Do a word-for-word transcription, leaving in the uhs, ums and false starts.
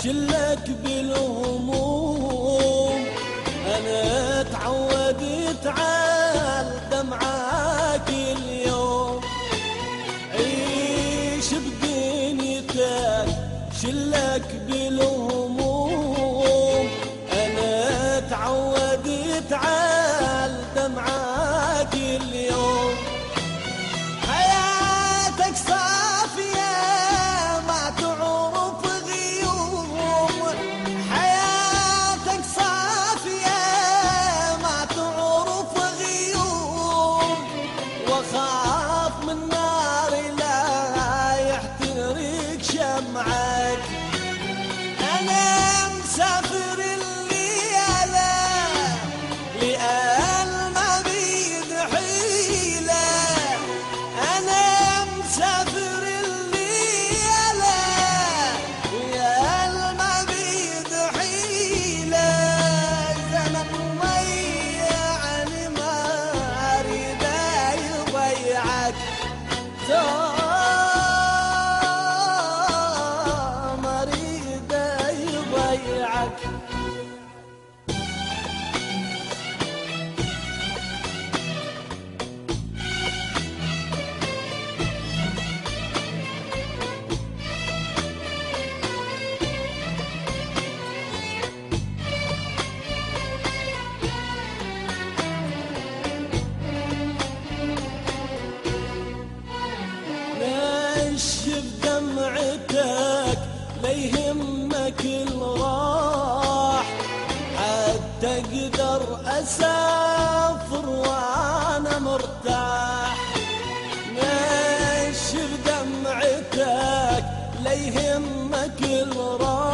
شلك بالهموم، أنا تعودت على دمعك اليوم. عيش بدنيتك شلك بالهموم، أنا تعودت على دمعك اليوم. حياتك صافية ما تعرف غيوم، حياتك صافية ما تعرف غيوم، وخاف من نار لا يحترق شمعك. أنا مسافر الليلة لأن ما بيد حيلة، أنا مسافر الليلة لأن ما بيد حيلة. زمن ضيعني ما أريد يضيعك، ما أريد يضيعك. نشف دمعتك لا يهمك الراح، حتى اقدر اسافر وانا مرتاح. نشف دمعتك لا يهمك الراح،